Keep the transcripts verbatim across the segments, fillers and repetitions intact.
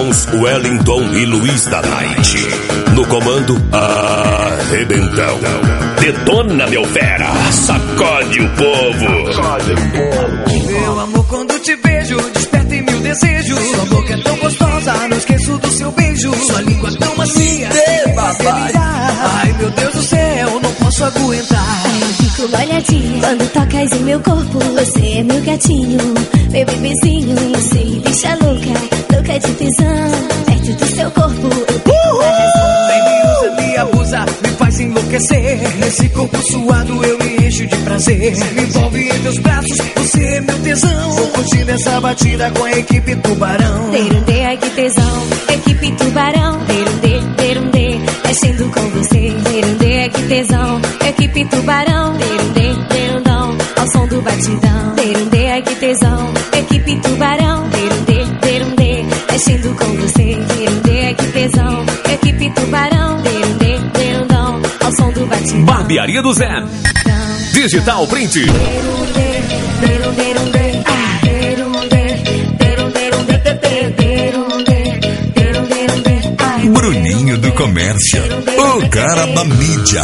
irmãos Wellington e Luiz da Night. No comando, Arrebentão. Detona, meu fera, sacode o povo. Sacode o povo. Meu amor, quando te vejo, desperta em mil desejos. Sua boca é tão gostosa, não esqueço do seu beijo. Sua língua tão macia, papai. Ai, meu Deus do céu, não posso aguentar. Eu fico molhadinha quando tocas em meu corpo. Você é meu gatinho, meu bebezinho. Eu sei, bicha louca, louca de tesão. Perto do seu corpo, eu perco a razão. Vem, me usa, me abusa, me faz enlouquecer. Nesse corpo suado eu me encho de prazer. Me envolve em teus braços, você é meu tesão. Vou curtir essa batida com a equipe Tubarão. Derundê, ai que tesão, equipe Tubarão. Derundê, derundê, mexendo com você. Derundê, ai que tesão, equipe Tubarão. Derundê, derundão, ao som do batidão. Derundê, ai que tesão, equipe Tubarão. Derundê, derundê, mexendo com você. Derundê, ai que tesão, equipe Tubarão. Derundê, derundão, ao som do batidão. Barbearia do Zé. Digital Print. Derundê, derundê, derundê, ah, derundê, derundê, derundê, derundê, derundê, derundê, ai. Bruninho do Comércio, o cara da mídia.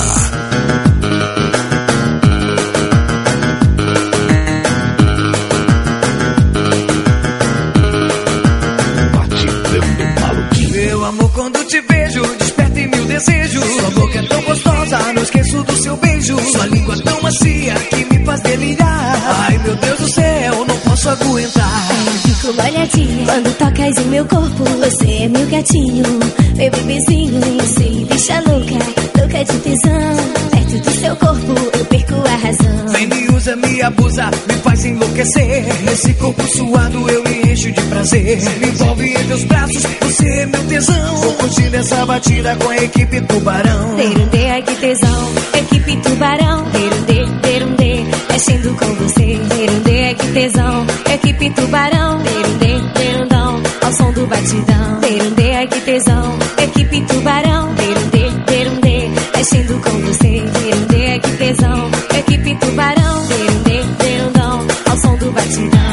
Meu amor, quando te vejo, desperta em mil desejos. Sua boca é tão gostosa, não esqueço do seu beijo. Sua língua tão macia, que me faz delirar. Ai, meu Deus do céu, não posso aguentar. Eu fico molhadinha quando tocas em meu corpo. Você é meu gatinho, meu bebezinho. Eu sei, bicha louca, louca de tesão. Perto do seu corpo, eu perco a razão. Vem, me usa, me abusa, me faz enlouquecer. Nesse corpo suado eu me encho de prazer. Me envolve em teus braços, você é meu tesão. Vou curtir essa batida com a equipe Tubarão. Derundê, ai que tesão, equipe Tubarão. Derundê, derundê, mexendo com você. Derundê, ai que tesão, equipe Tubarão. Derundê, derundão, ao som do batidão. Derundê, ai que tesão, equipe Tubarão. Derundê, derundê, mexendo com você. Derundê, ai que tesão, equipe Tubarão. Derundê, derundão, ao som do batidão.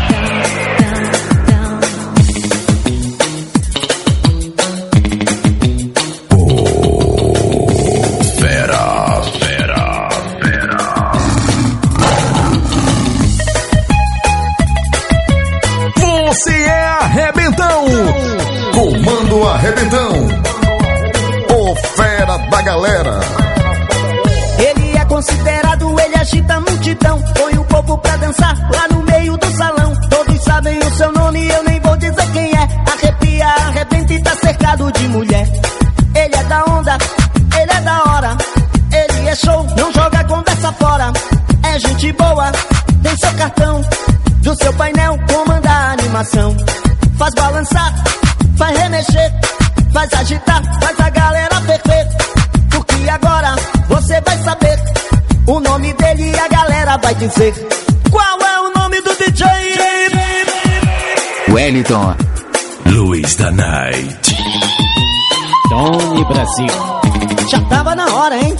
Você é Arrebentão. Comando Arrebentão. O fera da galera. Ele é considerado, ele agita a multidão. Põe o povo pra dançar lá no meio do salão. Todos sabem o seu nome, eu nem vou dizer quem é. Arrepia, arrebenta e tá cercado de mulher. Ele é da onda, ele é da hora. Ele é show, não joga conversa fora. É gente boa, tem seu cartão. Do seu painel comanda a animação. Faz balançar, faz remexer, faz agitar, faz a galera ferver. Porque agora você vai saber o nome dele e a galera vai dizer. Qual é o nome do D J? Wellington, Luiz da Night. Tony Brasil. Já tava na hora, hein?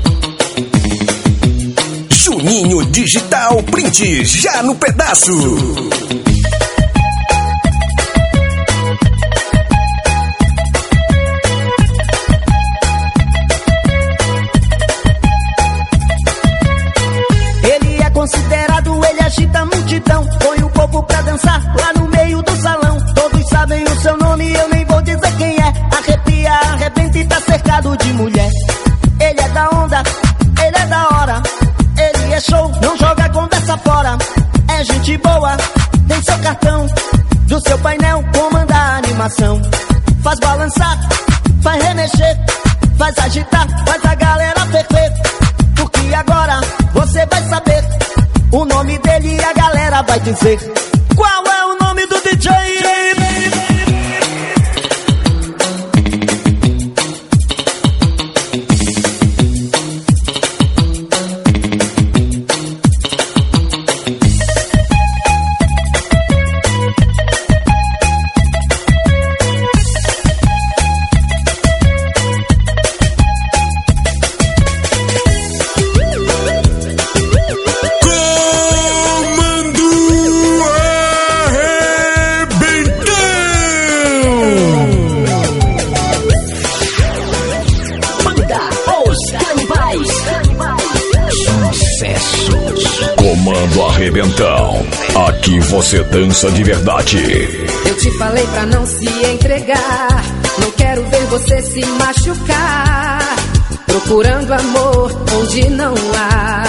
Juninho Digital Print, já no pedaço. Ele é considerado, ele agita a multidão. Põe o povo pra dançar lá no meio do salão. Todos sabem o seu nome, eu nem vou dizer quem é. Arrepia, arrebenta e tá cercado de mulher. Ele é da onda, ele é da hora. Ele é show, não joga conversa fora. É gente boa, tem seu cartão. Do seu painel comanda a animação. Faz balançar, faz remexer, faz agitar, faz a galera ferver. Porque agora você vai saber o nome dele e a galera vai dizer. Qual é o nome do D J? Arrebentão. Aqui você dança de verdade. Eu te falei pra não se entregar. Não quero ver você se machucar, procurando amor onde não há.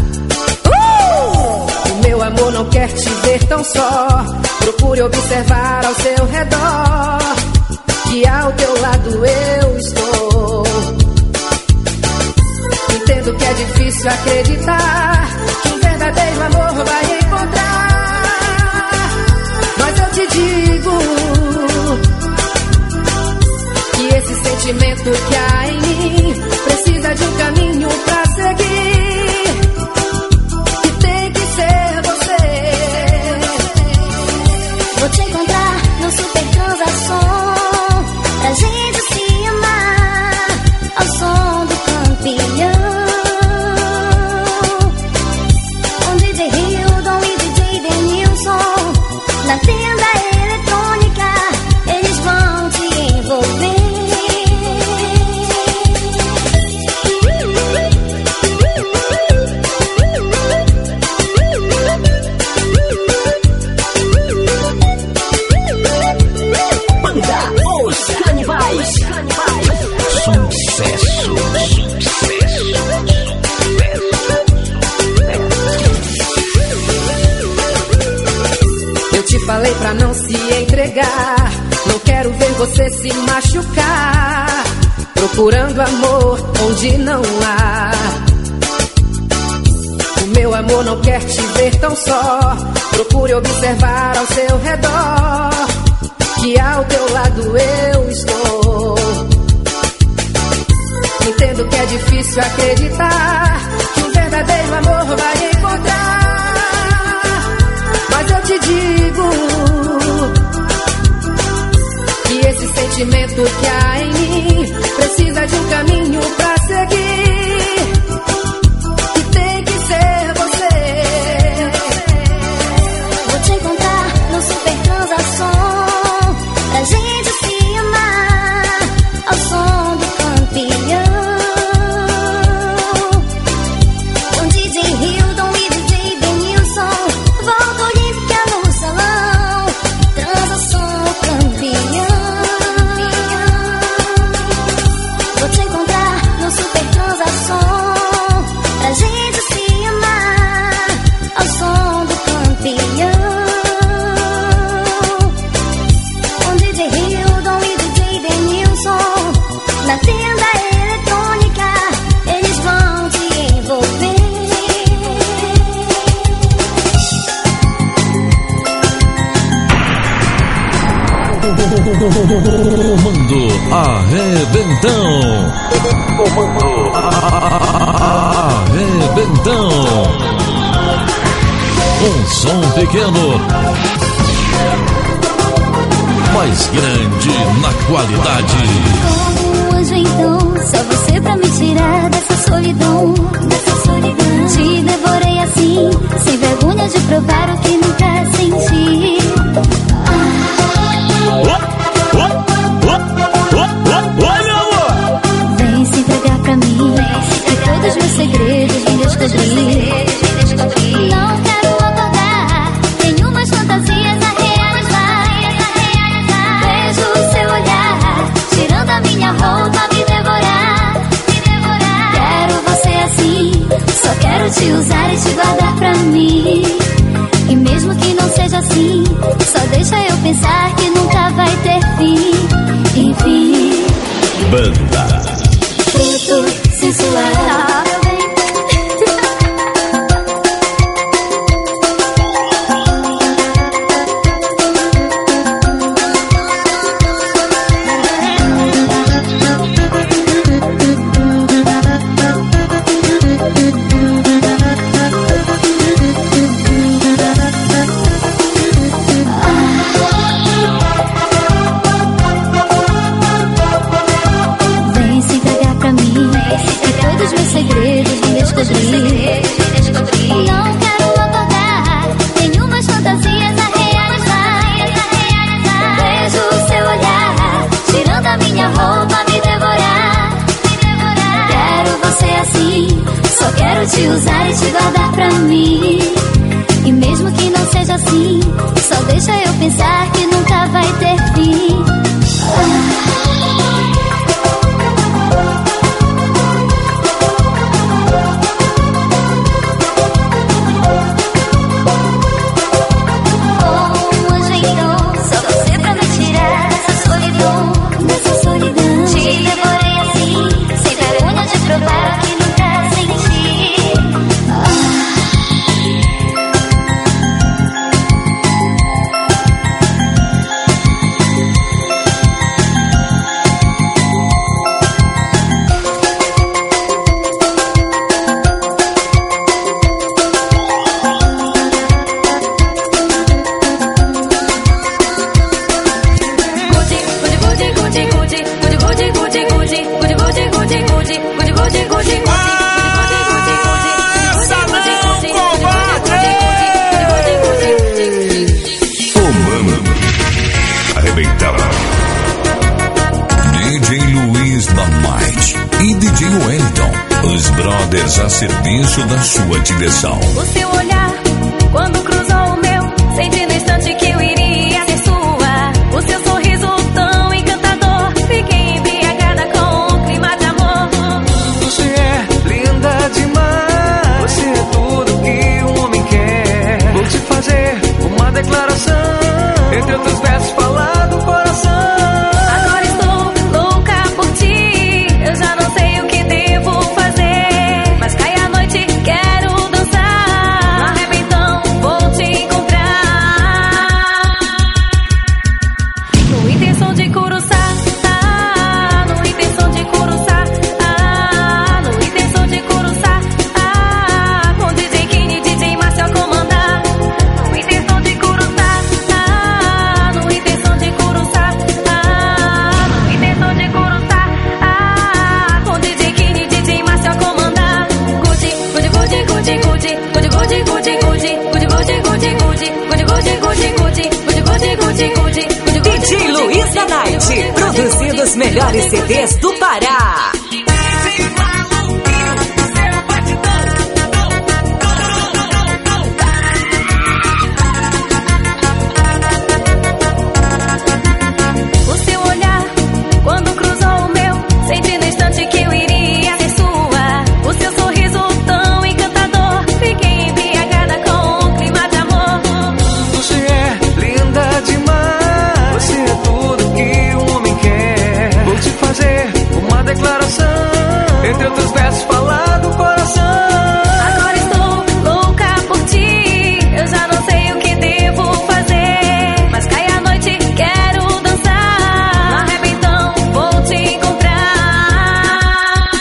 uh! O meu amor não quer te ver tão só. Procure observar ao seu redor, que ao teu lado eu estou. Entendo que é difícil acreditar que um verdadeiro amor vai encontrar, mas eu te digo que esse sentimento que há em mim precisa de um caminho pra seguir, que tem que ser você. Vou te encontrar no Super Transação, pra gente se amar ao som do campeão. Com D J Hildon e D J Denilson, na tenda eletrônica, eles vão te envolver. Falei pra não se entregar. Não quero ver você se machucar, procurando amor onde não há. O meu amor não quer te ver tão só. Procure observar ao seu redor, que ao teu lado eu estou. Entendo que é difícil acreditar que um verdadeiro amor vai encontrar, mas eu te digo que esse sentimento que há em mim precisa de um caminho pra seguir, que tem que ser você. Vou te encontrar no Super Transação, pra gente se amar ao som do campeão. Com D J Hildon e D J Denilson, volta olímpica no salão, Transação campeão. Vou te encontrar no Super Transação, pra gente se amar ao som do campeão. Com D J Hildon e D J Denilson, na tenda eletrônica, eles vão te envolver. Comando Arrebentão. Comando Arrebentão. Um som pequeno, mais grande na qualidade. Como um anjo então, só você pra me tirar dessa solidão, dessa solidão. Te devorei assim, sem vergonha de provar o que nunca senti. Vem se entregar pra mim, que todos os meus segredos vem descobrir. Não quero acordar, tenho umas fantasias a realizar. Vejo o seu olhar, tirando a minha roupa, me devorar. Quero você assim, só quero te usar e te guardar pra mim. E mesmo que não seja assim, só deixa eu pensar que nunca vai ter fim. Enfim, Banda fruto sensual. achar que nunca vai ter fim. A serviço da sua diversão. O seu olhar, quando cruzou o meu, senti no instante que eu iria ser sua. O seu sorriso tão encantador, fiquei embriagada com um clima de amor. Você é linda demais, você é tudo que um homem quer. Vou te fazer uma declaração, entre outros versos falar do coração. Agora estou louca por ti, eu já não sei o que devo fazer. Quero dançar, no arrebentão vou te encontrar. No intenção de curuçá, ah, no intenção de curuçá, ah, no intenção de curuçá, ah, com D J Kini, D J Márcio a comandar. No intenção de curuçá, ah, no intenção de curuçá, ah, no intenção de curuçá, ah, com D J Kini, D J Márcio a comandar. D J Luiz da Night, produzindo os melhores C Ds do Pará. O seu olhar, quando cruzou o meu, senti no instante que eu iria ser sua. O seu sorriso tão encantador, fiquei embriagada com um clima de amor. Você é linda demais, você é tudo que um homem quer. Vou te fazer uma declaração, entre outros versos falar do coração. Agora estou louca por ti, eu já não sei o que devo fazer. Mas cai a noite, quero dançar, no arrebentão vou te encontrar.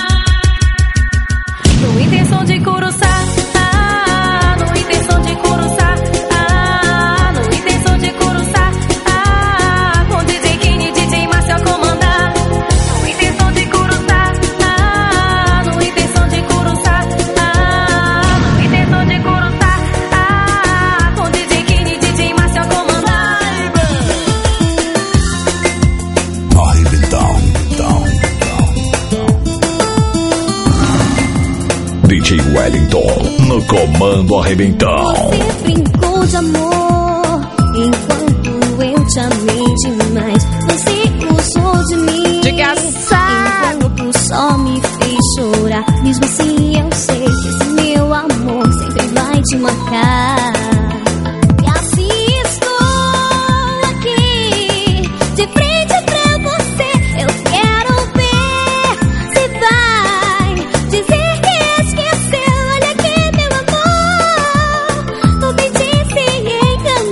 No intenção de curuçá, ah, no intenção de curuçá, ah, no intenção de curuçá, ah, com D J Kini, D J Márcio a comandar. No intenção de curuçá, ah, no intenção de curuçá, ah, no intenção de curuçá, ah, com D J Kini, D J Márcio a comandar. Arrebentão, down, D J Wellington no comando Arrebentão. Você brincou de amor enquanto eu te amei demais. Você usou de mim enquanto só me fez chorar. Mesmo assim eu sei que esse meu amor sempre vai te marcar. E assim estou aqui, de frente pra você. Eu quero ver se vai dizer que esqueceu. Olha aqui, meu amor, tô te disse encantar.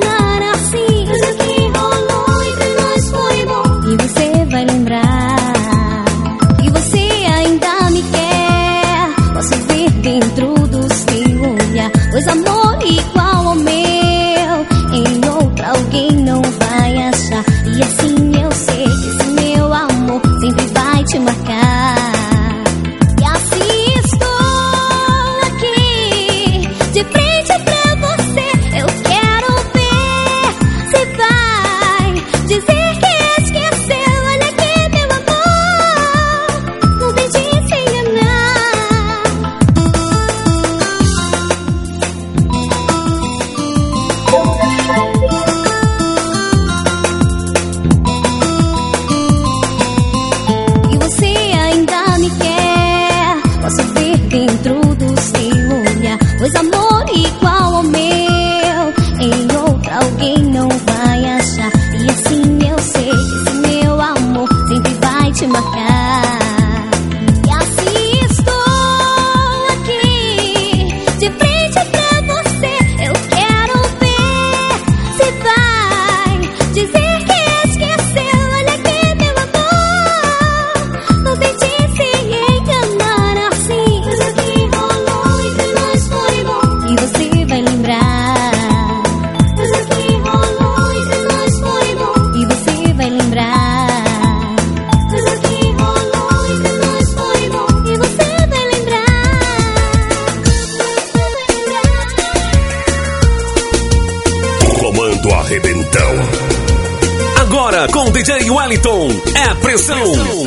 Sexta-feira com D J Wellington. É pressão.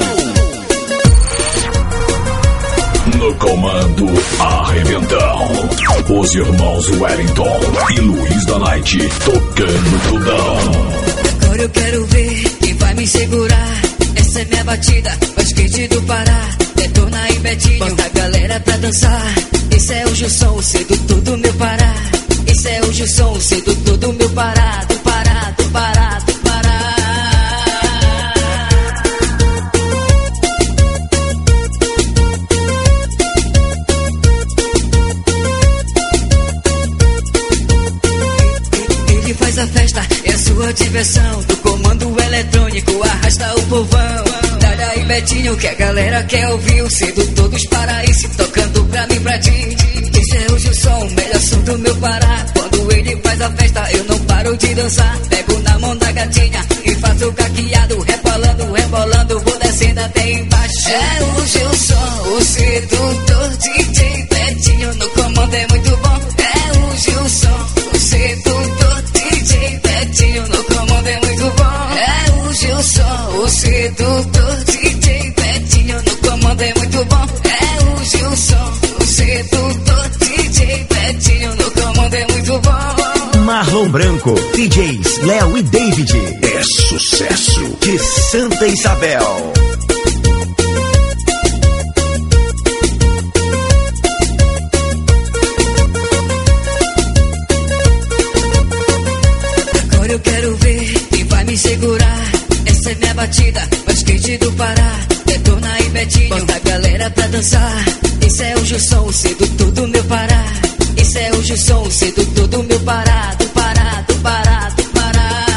No comando Arrebentão. Os irmãos Wellington e Luiz da Night tocando tudão. Agora eu quero ver quem vai me segurar. Essa é minha batida, mais quente do Pará. Detona e Betinho, bota a galera pra dançar. Esse é o Gilson, o sedutor do meu Pará. Esse é o Gilson, o sedutor do meu Pará. Do Pará, do Pará, do Pará. Ele faz a festa, é a sua diversão. Do comando eletrônico, arrasta o povão. Dália e Betinho, que a galera quer ouvir. O sedutor dos paraísos, tocando pra mim, pra ti. Esse é o Gilson, o melhor som do meu Pará. Quando ele faz a festa, eu não paro de dançar. Pego na mão da gatinha e faço caqueado. Rebolando, rebolando, vou descendo até embaixo. É o Gilson, o sedutor, D J Betinho. No comando é muito bom. É o Gilson, o sedutor, D J Betinho. No comando é muito bom. É o Gilson, o sedutor, D J Betinho. No comando é muito bom. É o Gilson, o sedutor, D J Betinho. No comando é muito bom. Marlon Branco, D Js Léo e David. É sucesso. De Santa Isabel. Agora eu quero ver quem vai me segurar. Essa é minha batida, mais quente do Pará. Detona e Betinho, bota a galera pra dançar. Esse é o Gilson, o sedutor do meu Pará. Esse é o Gilson, o sedutor do meu Pará. Do Pará, do Pará, do Pará.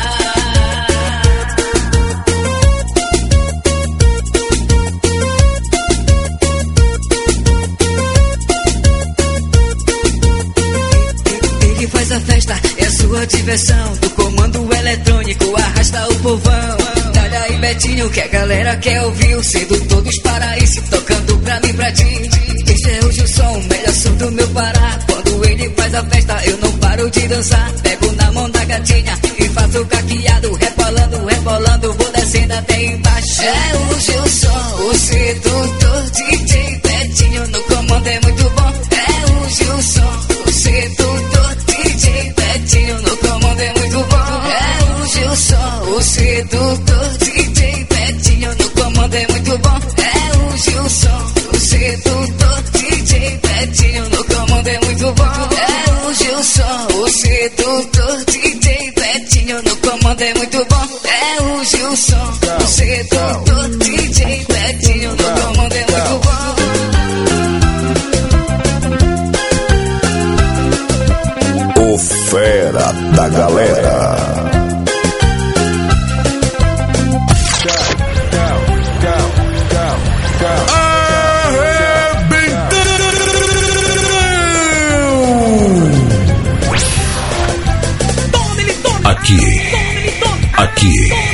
Ele faz a festa, é a sua diversão. Do comando eletrônico, arrasta o povão. Dália e Betinho, que a galera quer ouvir. O sedutor dos paraísos, tocando pra mim, pra ti. Esse é o Gilson, o melhor som do meu Pará. Quando ele faz a festa, eu não paro de dançar. Pego na mão da gatinha e faço caqueado. Rebolando, rebolando, vou descendo até embaixo. É o Gilson, o sedutor, D J Betinho. No comando é muito bom. É o Gilson, o sedutor, D J Betinho. No comando é muito bom. É o Gilson, o sedutor, D J Betinho. No comando é muito bom. É o Gilson, o sedutor, D J Betinho. No comando é muito bom. É o Gilson, o sedutor, D J Betinho. No comando é muito bom. É o Gilson, o sedutor, D J Betinho. No comando é muito bom. O fera da galera. Aqui, aqui.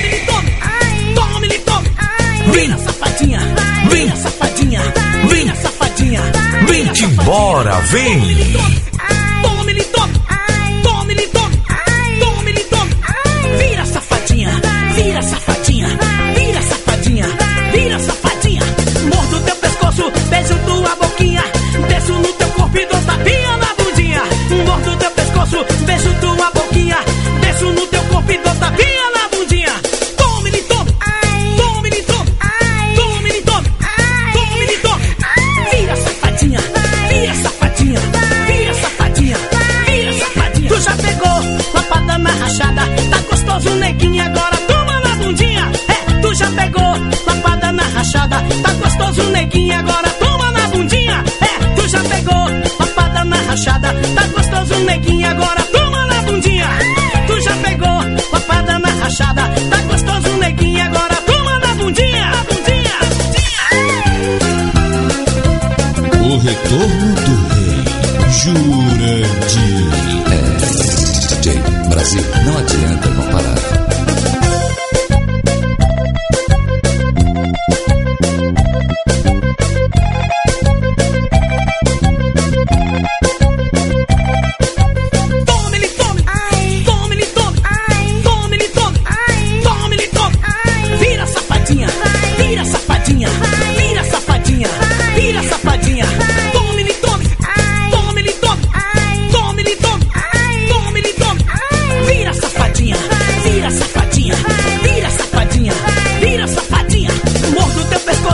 Vem, safadinha, vem, safadinha, vem, safadinha, vem, Embora, vem. tome-lhe, tome, tome-lhe, tome, tome-lhe, tome. Vira, safadinha, vira, safadinha, vira, safadinha, vira, safadinha. Mordo teu pescoço, beijo tua boquinha, desço no teu corpo e dou tapinha na bundinha. Mordo teu pescoço, beijo tua boquinha, desço no teu corpo e dou tapinha na bundinha. Tome-lhe, tome, tome-lhe, tome, tome-lhe, tome, tome-lhe, tome. Vira, safadinha, vira, safadinha, vira, safadinha, vira, safadinha. Tu já pegou lapada na rachada, tá gostoso, neguinha, agora toma na bundinha. É, tu já pegou lapada na rachada, tá gostoso, neguinha, agora toma na bundinha. É, tu já pegou lapada na rachada, tá gostoso, neguinha, agora toma na bundinha. Tu já pegou lapada na rachada, tá gostoso, neguinha, agora toma na bundinha, bundinha, bundinha. O retorno do rei Jurandir. É, D J Brasil, não adianta não parar. Tome-lhe, tome, tome-lhe, tome, tome-lhe, tome, tome-lhe,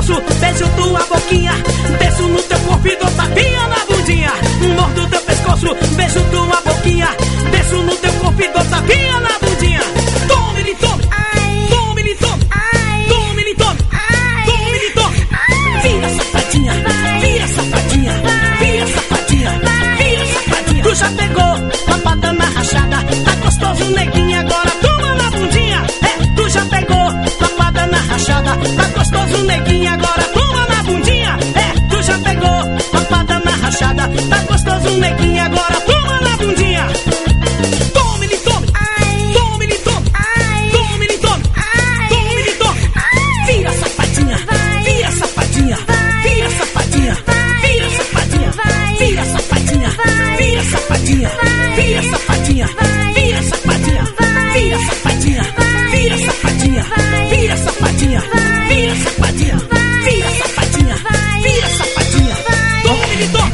pescoço, beijo tua boquinha, desço no teu corpo e dou tapinha na bundinha. Mordo teu pescoço, beijo tua boquinha, desço no teu corpo e dou tapinha na bundinha. Tome, lhe tome, tome, lhe tome, tome, lhe tome, tome, lhe tome. Vira safadinha, vira safadinha, vira safadinha, vira safadinha. Tu já pegou papada na rachada, tá gostoso neguinha, agora toma na bundinha. É, tu já pegou papada na rachada, tá gostoso neguinha, agora toma na bundinha. É, tu já pegou papada na rachada, tá gostoso neguinha, agora toma na bundinha. Tome, lhe tome, tome, lhe tome, tome, lhe tome, tome, lhe tome. Vira safadinha, vira safadinha, vira safadinha, vira safadinha, vira safadinha, vira safadinha, vira safadinha, vira safadinha, vira safadinha, vira safadinha, vira safadinha, vira safadinha, vira safadinha, vira safadinha. Tome, lhe tome.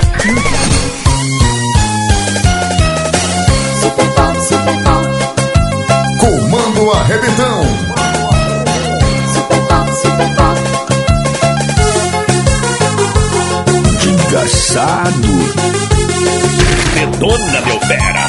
Super Pop, Super Pop, Comando Arrebentão. Super Pop, Super Pop. Engraçado. Detona, meu fera.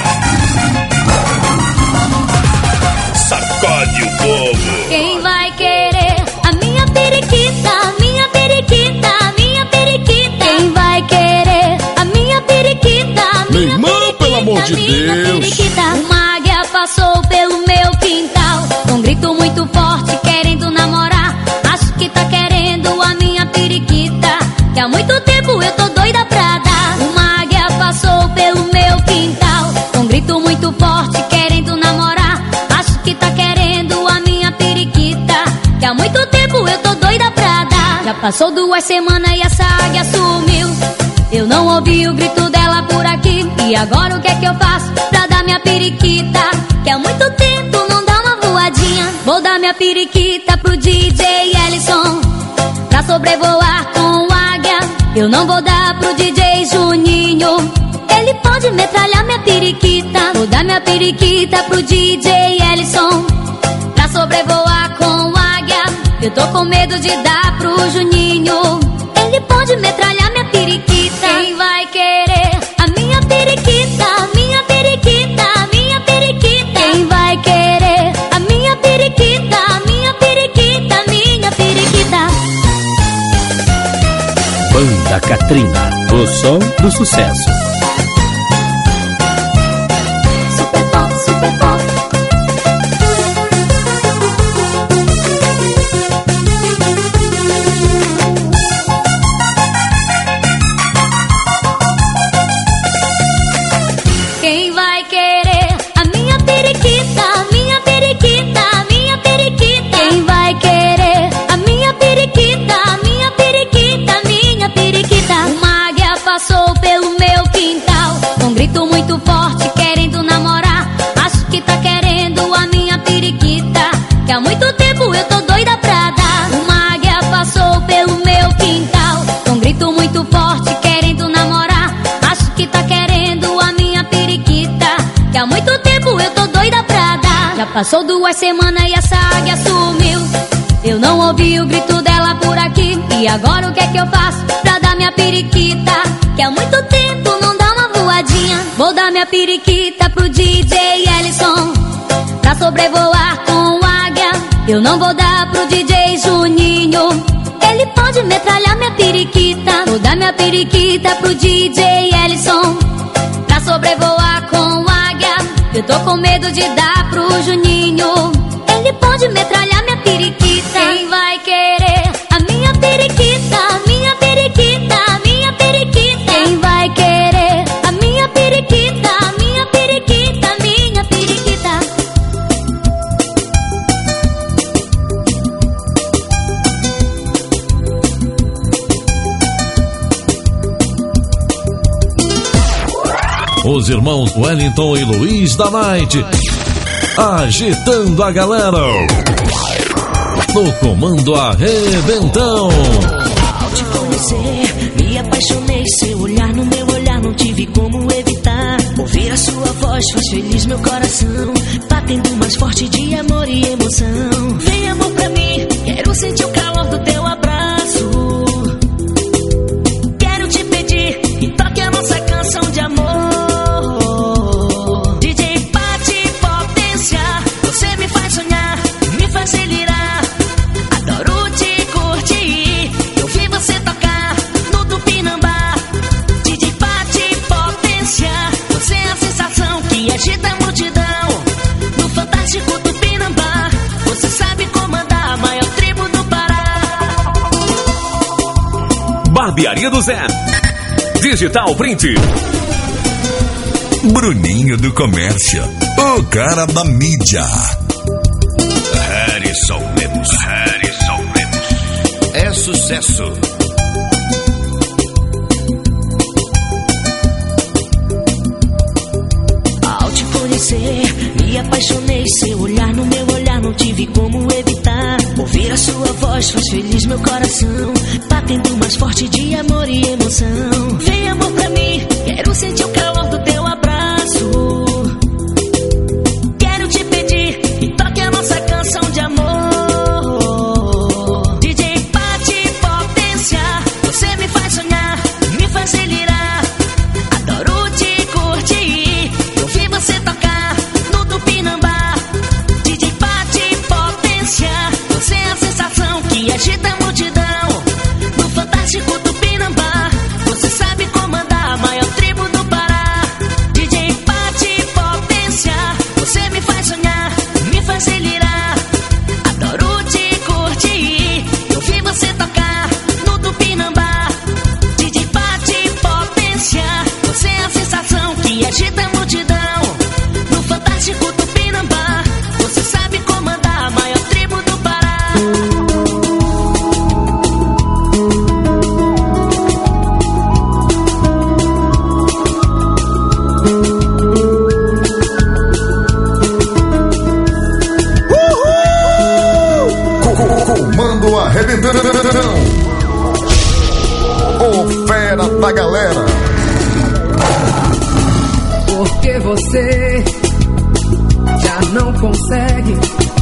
Sacode o povo. Quem vai querer a minha periquita, a minha periquita, a minha periquita? Quem vai querer a minha periquita, a minha Irmã, periquita, pelo amor de minha Deus. periquita? Uma águia passou pelo meu quintal, com um grito muito forte, querendo namorar. Acho que tá querendo a minha periquita, que há muito tempo eu tô doida pra dar. Uma águia passou pelo meu quintal, com um grito muito forte, querendo namorar. Acho que tá querendo a minha periquita, que há muito tempo eu tô doida pra dar. Já passou duas semanas e essa águia sumiu, eu não ouvi o grito dela por aqui. E agora o que é que eu faço pra dar minha periquita, que há muito tempo não dá uma voadinha? Vou dar minha periquita pro D J Ellison, pra sobrevoar com águia. Eu não vou dar pro D J Juninho, ele pode metralhar minha periquita. Vou dar minha periquita pro D J Ellison, pra sobrevoar com águia. Eu tô com medo de dar pro Juninho, ele pode metralhar minha periquita. Quem vai querer a minha periquita, a minha periquita, a minha periquita? Quem vai querer a minha periquita, a minha periquita, a minha periquita? Banda Katrina, o som do sucesso. Super Pop, Super Pop. Quem vai querer a minha periquita, a minha periquita, a minha periquita? Quem vai querer a minha periquita, a minha periquita, a minha periquita? Uma águia passou pelo meu quintal, com um grito muito forte, querendo namorar. Acho que tá querendo a minha periquita, que há muito tempo eu tô doida pra dar. Uma águia passou pelo meu quintal, com um grito muito forte, querendo namorar. Acho que tá querendo a minha periquita, que há muito tempo eu tô doida pra dar. Já passou duas semanas e essa águia sumiu, eu não ouvi o grito dela por aqui. E agora o que é que eu faço pra dar minha periquita, que há muito tempo não dá uma voadinha? Vou dar minha periquita pro D J Ellison, pra sobrevoar com águia. Eu não vou dar pro D J Juninho, ele pode metralhar minha periquita. Vou dar minha periquita pro D J Ellison, pra sobrevoar com águia. Eu tô com medo de dar pro Juninho, ele pode metralhar minha periquita. Quem vai querer a minha periquita, a minha periquita, a minha periquita? Quem vai querer a minha periquita, a minha periquita, a minha periquita? Os irmãos Wellington e Luiz da Night, agitando a galera no comando Arrebentão. Ao te conhecer, me apaixonei. Seu olhar no meu olhar, não tive como evitar. Ouvir a sua voz faz feliz meu coração, batendo mais forte de amor e emoção. Vem amor pra mim, quero sentir o calor do teu abraço. Barbearia do Zé. Digital Print. Bruninho do Comércio, o cara da mídia. Harrison Lemos, Harrison Lemos. É sucesso. Ao te conhecer, me apaixonei. Seu olhar no meu olhar, não tive como evitar. Ouvir a sua voz faz feliz meu coração, batendo mais forte de amor e emoção. Vem amor pra mim, quero sentir o calor do teu abraço. Quero te pedir, e toque a nossa canção de amor. D J Pati Potência, você me faz sonhar, me faz delirar. Adoro te curtir, ouvir você tocar no Tupinambá. D J Pati Potência, você é a sensação que agita a multidão no fantástico Tupinambá. Você sabe comandar a maior tribo do Pará. D J Pati Potência, você me faz sonhar, me faz delirar. Adoro te curtir, ouvir você tocar no Tupinambá. D J Pati Potência, você é a sensação que agita a multidão no fantástico Tupinambá. Você sabe comandar a maior tribo do Pará. Comando arrebentando. O fera da galera. Porque você já não consegue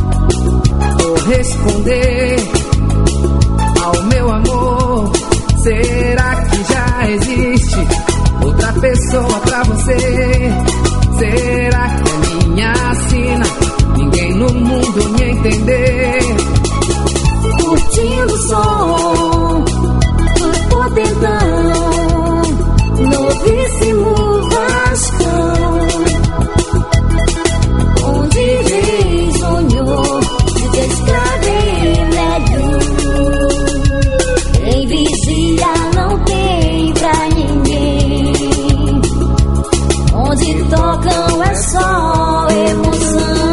corresponder ao meu amor. Será que já existe outra pessoa pra você? Será que é minha sina? Ninguém no mundo me entender. Curtindo o som do potentão, novíssimo Vascão. Um D J sonhou de descrever melhor. Quem vigia não tem pra ninguém. Onde tocam é só emoção.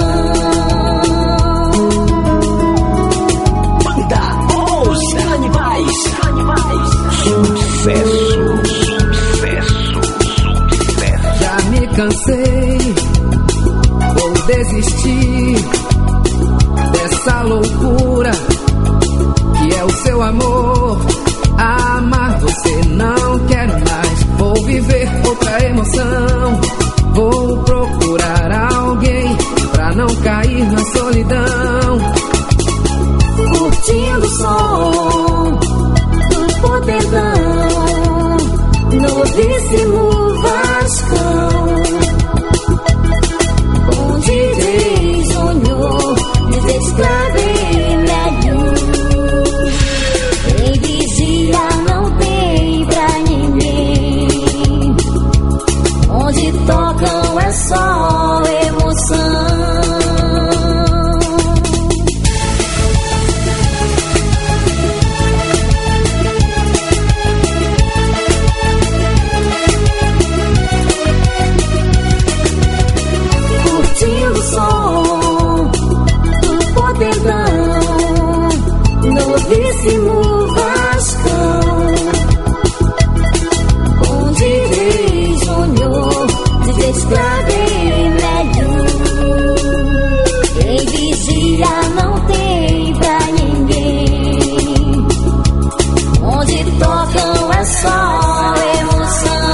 Sucesso, sucesso, sucesso. Já me cansei, vou desistir dessa loucura que é o seu amor. Amar você não quero mais, vou viver outra emoção. Vou procurar alguém pra não cair na solidão. Curtindo o som do potentão, novíssimo Vascão. Um D J sonhou de descrever melhor. Quem vigia não tem pra ninguém. Onde tocam é só emoção. Novíssimo Vascão. Um D J sonhou de descrever melhor. Quem vigia não tem pra ninguém. Onde tocam é só emoção.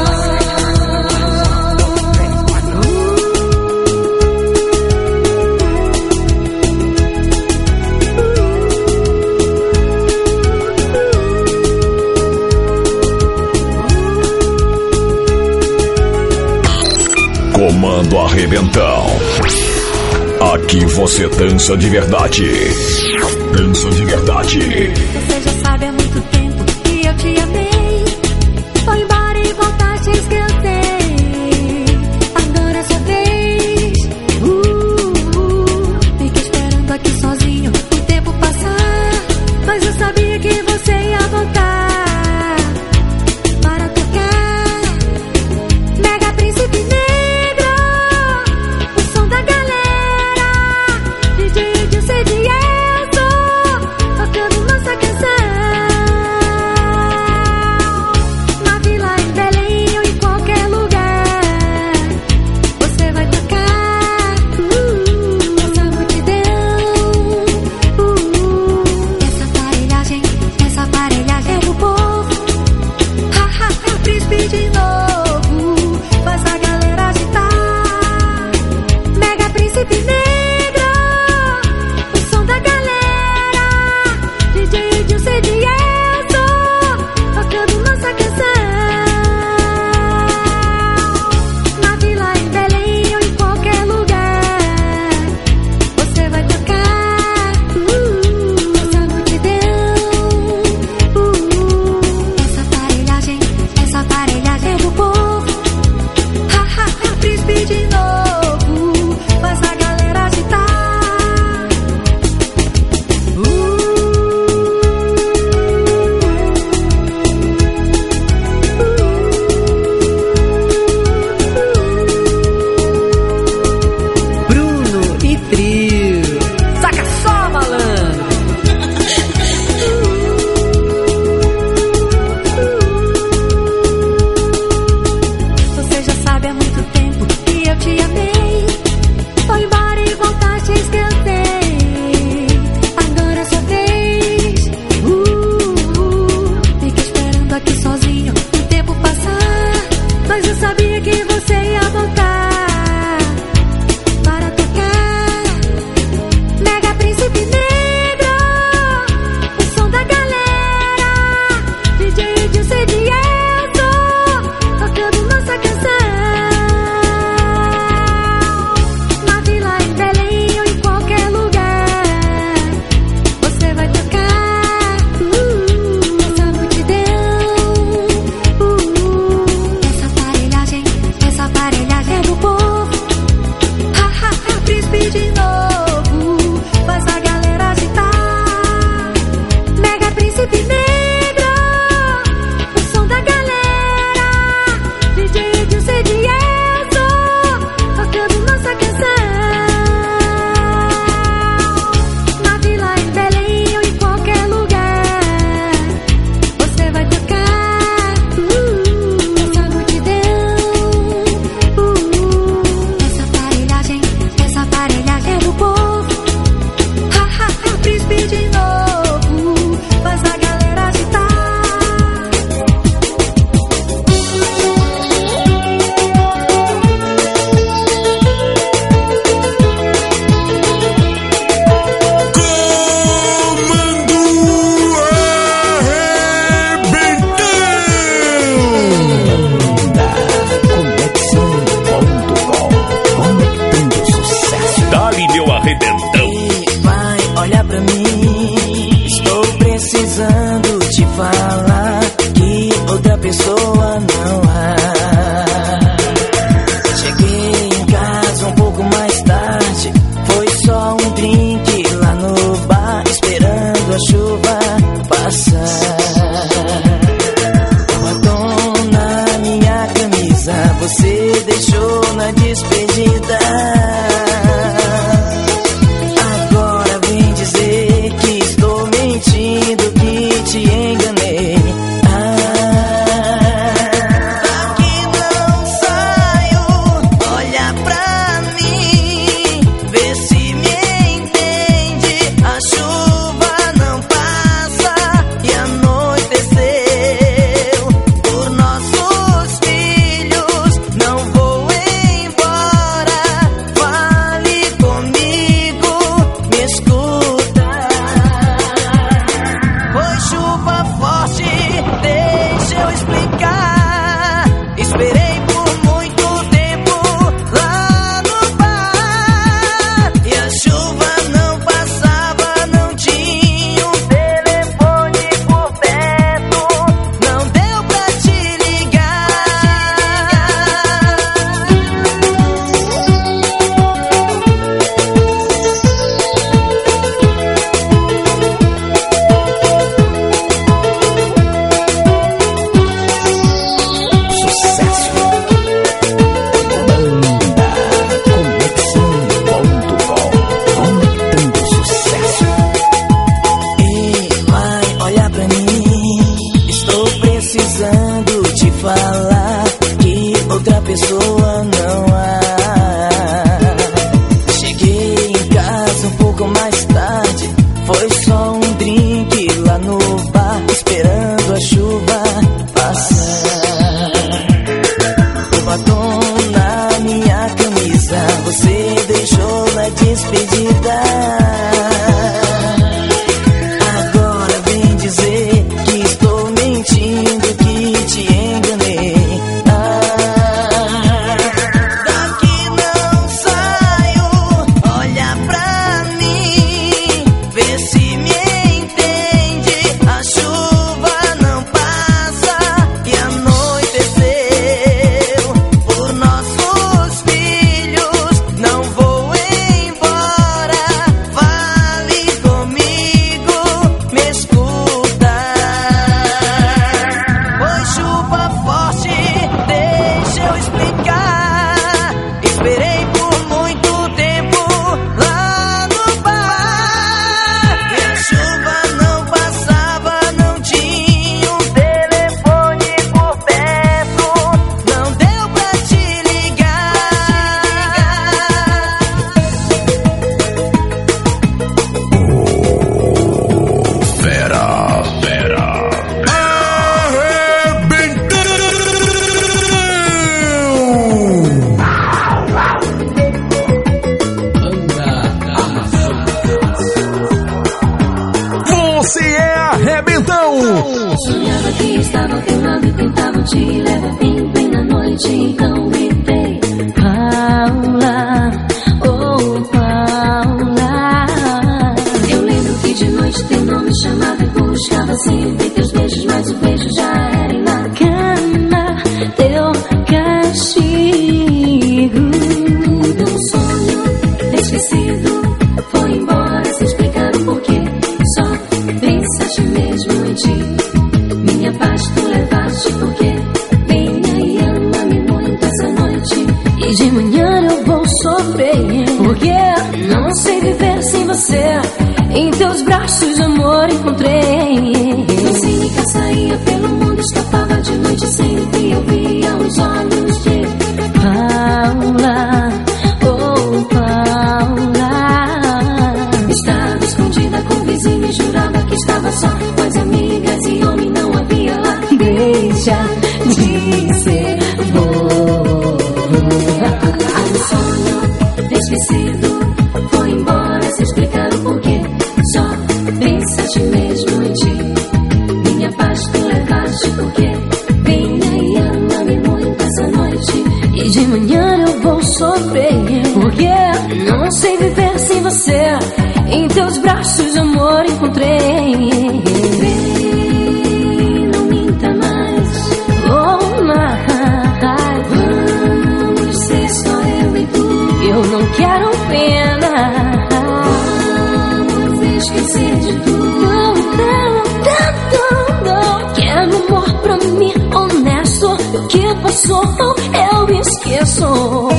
Comando Arrebentão. Aqui você dança de verdade. Dança de verdade. Você já sabe há muito tempo que eu te amei. Foi embora e voltaste, esqueci. Agora é sua vez. Uh, uh, fiquei esperando aqui sozinho o tempo passar, mas eu sabia que você ia voltar. a chuva passar. Batom na minha camisa, você deixou na despedida. Agora vem dizer que estou mentindo, que te enganei. sou, eu esqueço.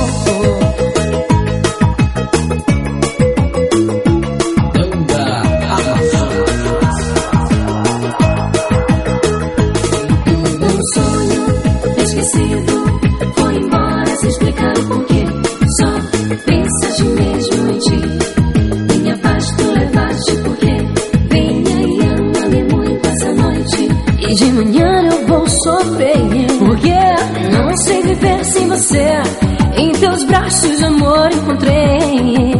Sem você, em teus braços, amor, encontrei.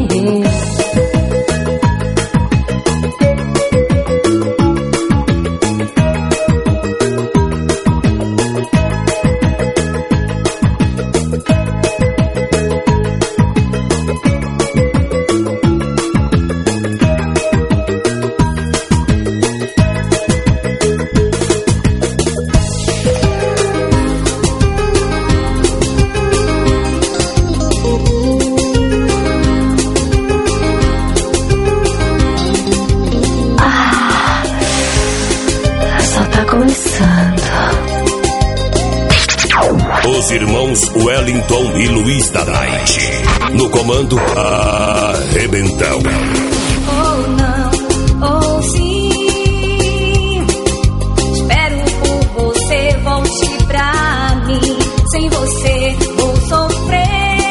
Os irmãos Wellington e Luiz da Night. No comando, Arrebentão. Ou não, ou sim. Espero por você, volte pra mim. Sem você vou sofrer.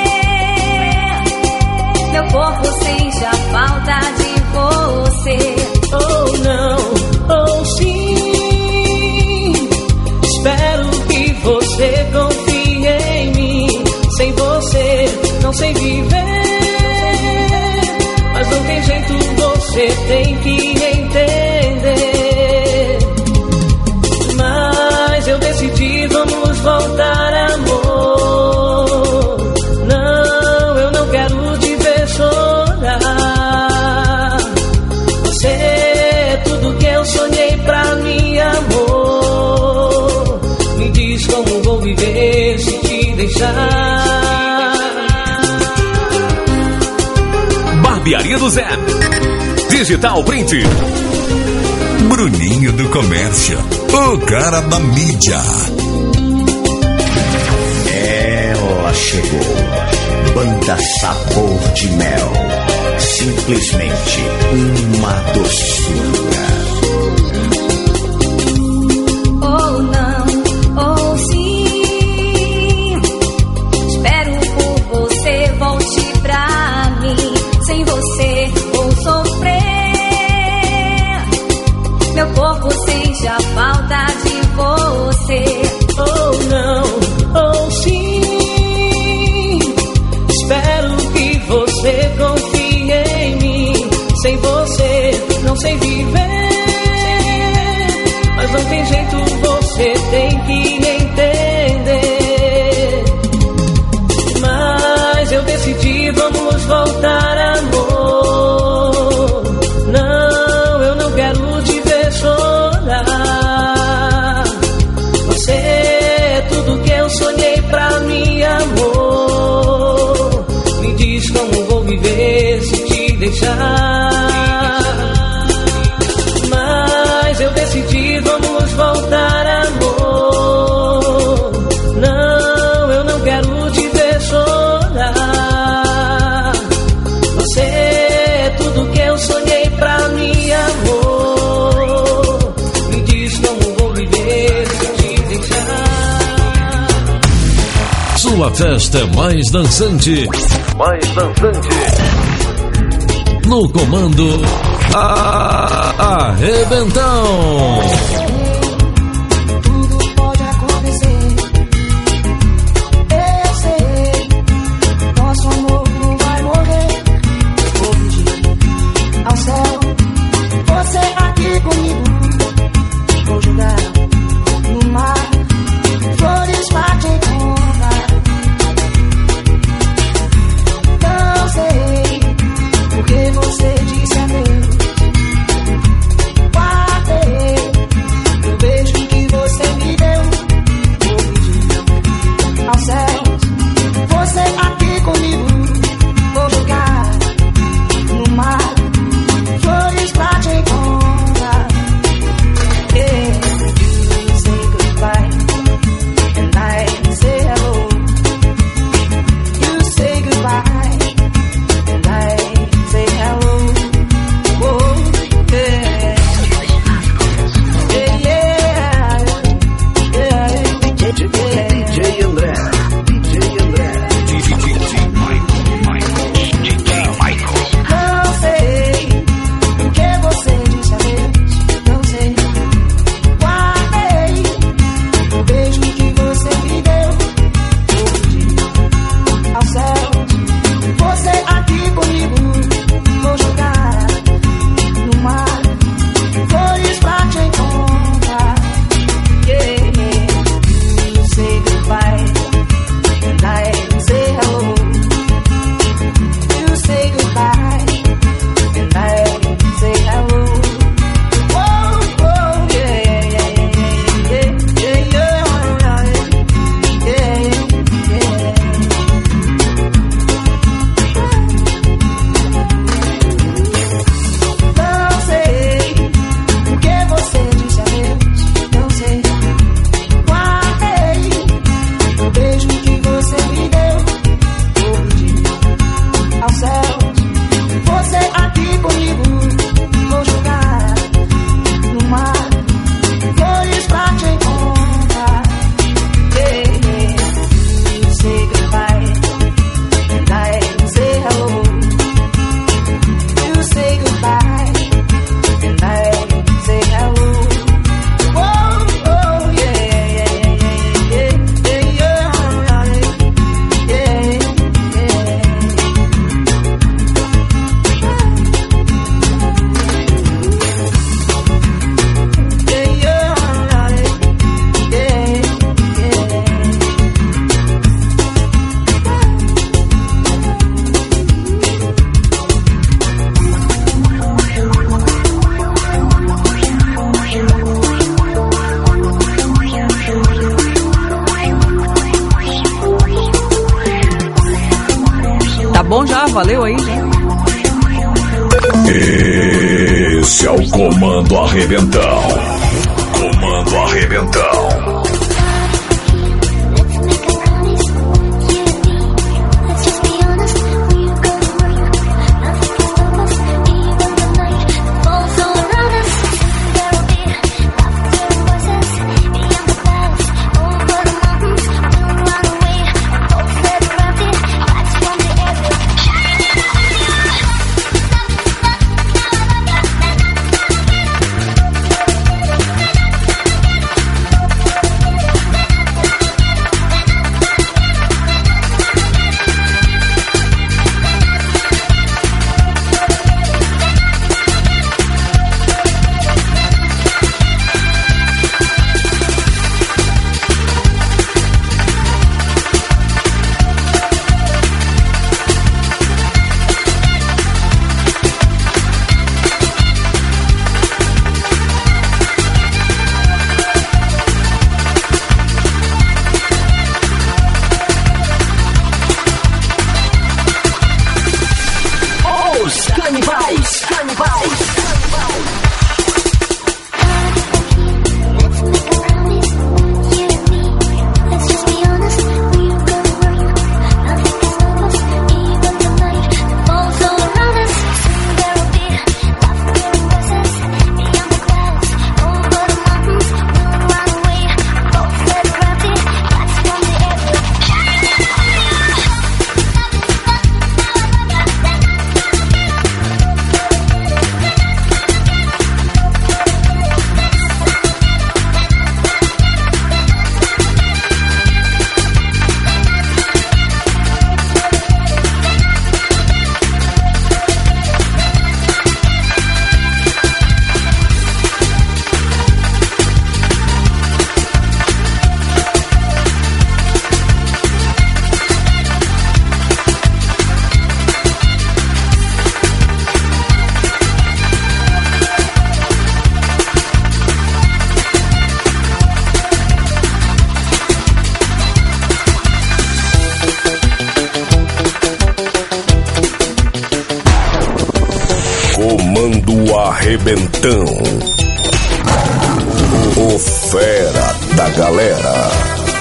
Meu corpo sente a falta de você. Ou não, ou sim. Espero que você confie. Sem você, não sei viver. Mas não tem jeito, você tem que entender. Mas eu decidi, vamos voltar, amor. Não, eu não quero te ver chorar. Você é tudo que eu sonhei pra mim, amor. Me diz como vou viver se te deixar. Barbearia do Zé. Digital Print. Bruninho do Comércio. O cara da mídia. Ela chegou. Banda Sabor de Mel. Simplesmente uma doçura. Ou não, ou sim. Espero por você, volte pra mim. Sem você vou sofrer. Meu corpo sente a falta de você. Ou não, ou sim. Espero que você confie em mim. Sem você não sei viver. Mas não tem jeito, você tem que entender. Mas eu decidi, vamos voltar, amor. Não, eu não quero te ver chorar. Você é tudo que eu sonhei pra mim, amor. Me diz como vou viver se te deixar. Mas eu decidi, vamos voltar, amor. Não, eu não quero te ver chorar. Você é tudo que eu sonhei pra mim, amor. Me diz como vou viver se te deixar. Sua festa mais dançante. Mais dançante. No comando, Arrebentão. valeu aí? Esse é o Comando Arrebentão. Comando Arrebentão. Comando Arrebentão. O fera da galera.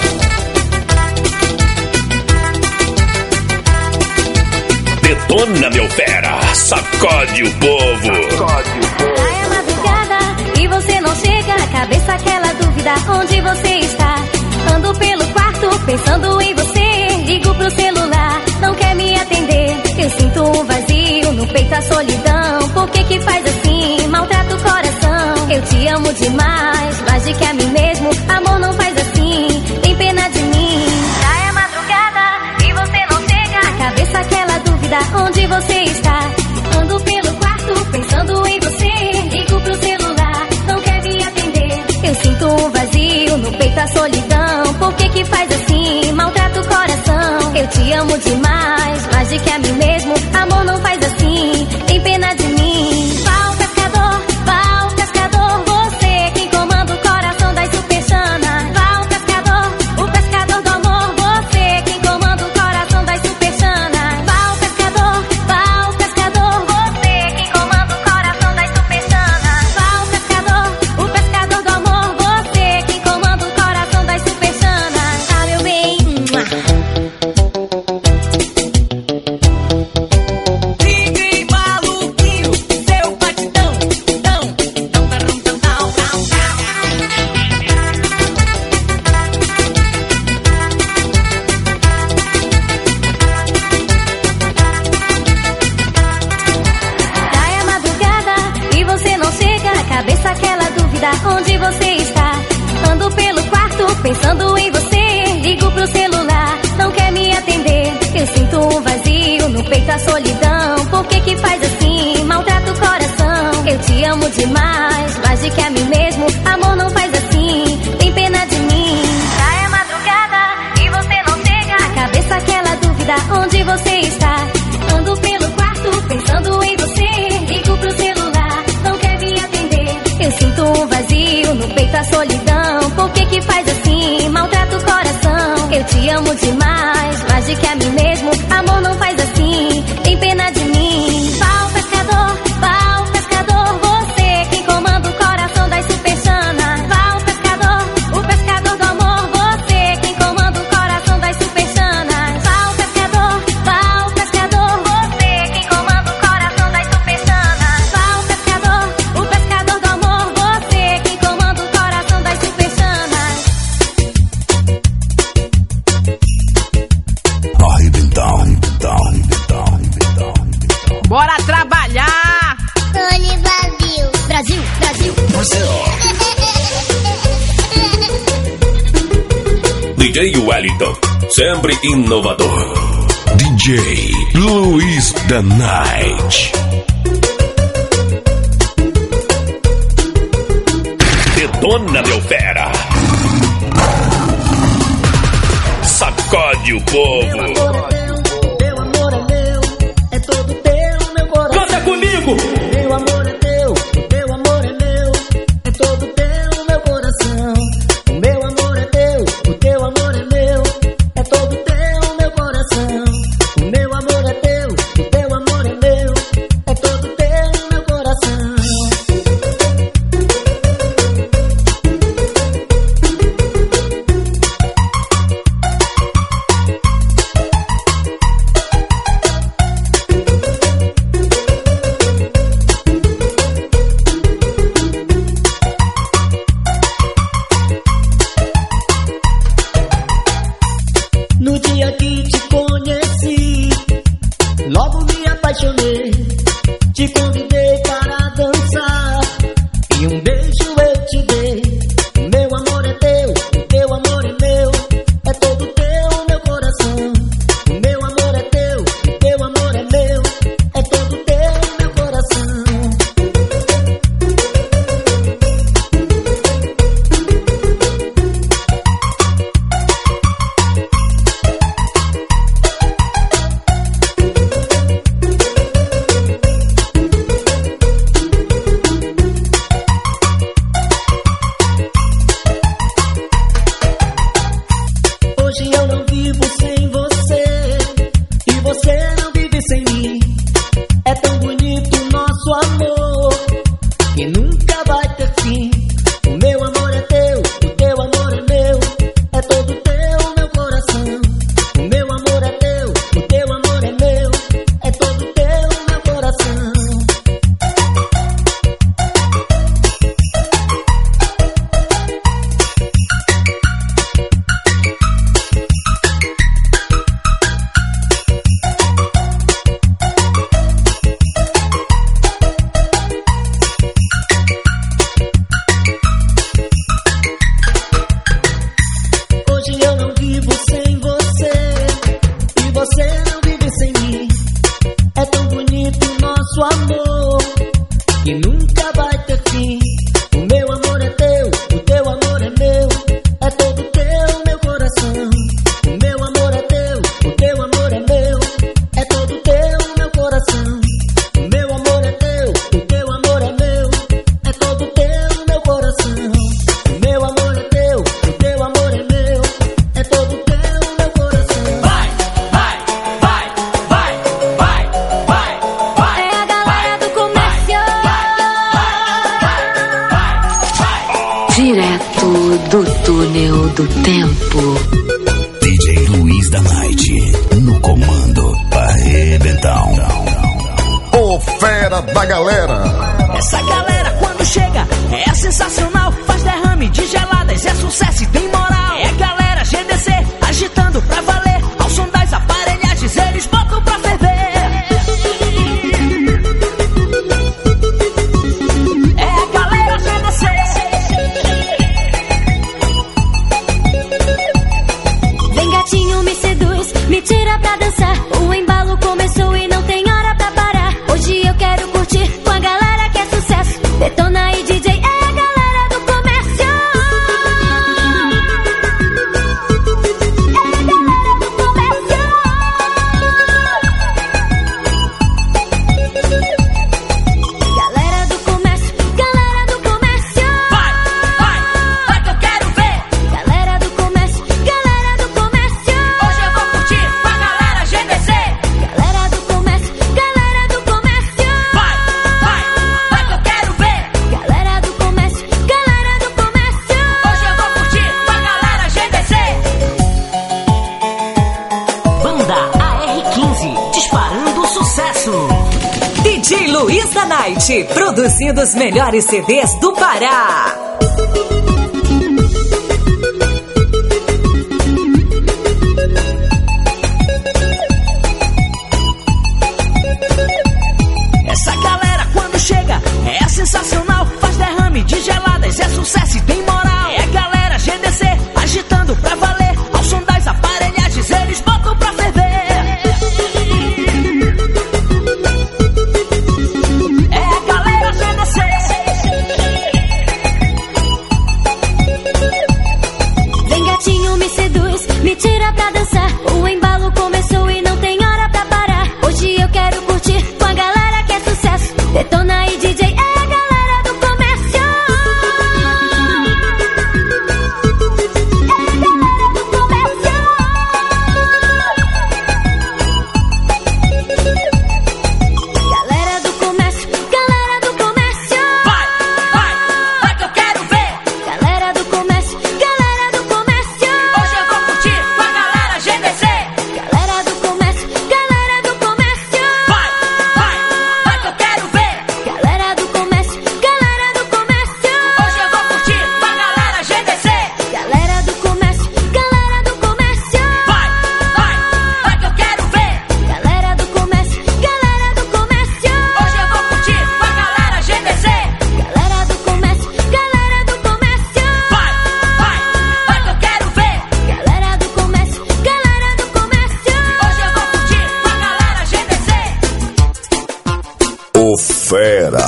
Detona, meu fera. Sacode o povo. Sacode o povo. Já é madrugada e você não chega. Cabeça aquela dúvida, onde você está? Ando pelo quarto pensando em você. Ligo pro celular, não quer me atender. Eu sinto um vazio no peito, a solidão. Por que que faz assim? Maltrata o coração. Eu te amo demais, mais do que a mim mesmo. Amor, não faz assim, tem pena de mim. Já é madrugada e você não chega. A cabeça aquela dúvida, onde você está? Ando pelo quarto pensando em você. Ligo pro celular, não quer me atender. Eu sinto um vazio no peito, a solidão. Por que que faz assim? Maltrata o coração. Eu te amo demais, mais do que a mim mesmo. Amor, não faz assim, tem pena de mim. Pau pescador, pau pescador, você quem comanda o coração das superchanas. Pau pescador, o pescador do amor, você quem comanda o coração das superchanas. Pau pescador, pau pescador, você quem comanda o coração das superchanas. Pau pescador, o pescador do amor, você quem comanda o coração das superchanas. Ah, meu bem. Cabeça aquela dúvida, onde você está? Ando pelo quarto pensando em você. Ligo pro celular, não quer me atender. Eu sinto um vazio no peito, a solidão. Por que que faz assim? Maltrata o coração. Eu te amo demais, mais do que a mim mesmo. Amor, não faz assim, tem pena de mim. Já é madrugada e você não chega. A cabeça aquela dúvida, onde você está? Ando pelo quarto pensando em você. Ligo pro celular, não quer me atender. Eu sinto um vazio no peito, a solidão. Por que que faz assim? Maltrata o coração. Eu te amo demais, mais do que a mim mesmo. Amor, não faz assim, tem pena D J Wellington, sempre inovador. D J Luiz da Night. Detona, meu fera. Sacode o povo. Meu amor é meu, é todo teu, meu coração. Canta comigo. Meu amor é teu, teu amor é meu, é todo teu, meu coração. O meu amor é teu, o teu amor é meu, é todo teu, meu coração. O meu amor é teu, o teu amor é meu, é todo teu, meu coração. No dia que te conheci, logo me apaixonei. Te convidei para dançar e um beijo eu te dei. O meu amor é teu, o teu amor é meu, é todo teu, meu coração. O meu amor é teu, o teu amor é meu, é todo teu, meu coração. Hoje eu não vivo sem você e você não vive sem mim. É tão bonito o nosso amor que nunca vai ter fim. O meu amor é teu, o teu amor é meu, é todo teu, meu coração. O meu amor é teu, o teu amor é meu, é todo teu, meu coração. Hoje eu não vivo sem você e você não vive sem mim. É tão bonito o nosso amor que nunca vai ter fim. O meu amor é teu, o teu amor é meu, é todo teu, meu coração. O meu amor é teu, o teu amor é meu, é todo teu, meu coração. O meu amor é teu, o teu amor é meu, é todo teu, meu coração. O meu amor é teu, o teu amor é meu, é todo teu, meu coração. Vai, vai, vai, vai, vai, vai, vai. É a galera do comércio. Direto do túnel do tempo. D J Luiz da Night, no comando, arrebentão. Ô fera da galera. Essa galera quando chega é sensacional. Faz derrame de geladas, é sucesso e tem moral. É galera G D C agitando pra valer. Ao som das aparelhagens eles botam pra ferver. É a galera G D C. Vem gatinho, me seduz, me tira pra dançar. O embalo começou e não tem hora pra parar. Hoje eu quero curtir com a galera que é sucesso. Detona aí, D J, é a galera do comércio. É a galera do comércio. Galera do comércio, galera do comércio. Vai, vai, vai que eu quero ver. Galera do comércio, galera do comércio. Hoje eu vou curtir com a galera G D C. Galera do comércio, galera do comércio. Vai, vai, vai que eu quero ver. Galera do comércio, galera do comércio. Hoje eu vou curtir com a galera G D C. Banda A R quinze, disparando sucesso. D J Luiz da Night, produzindo os melhores C Ds do Pará. Essa galera quando chega é sensacional. Faz derrame de geladas.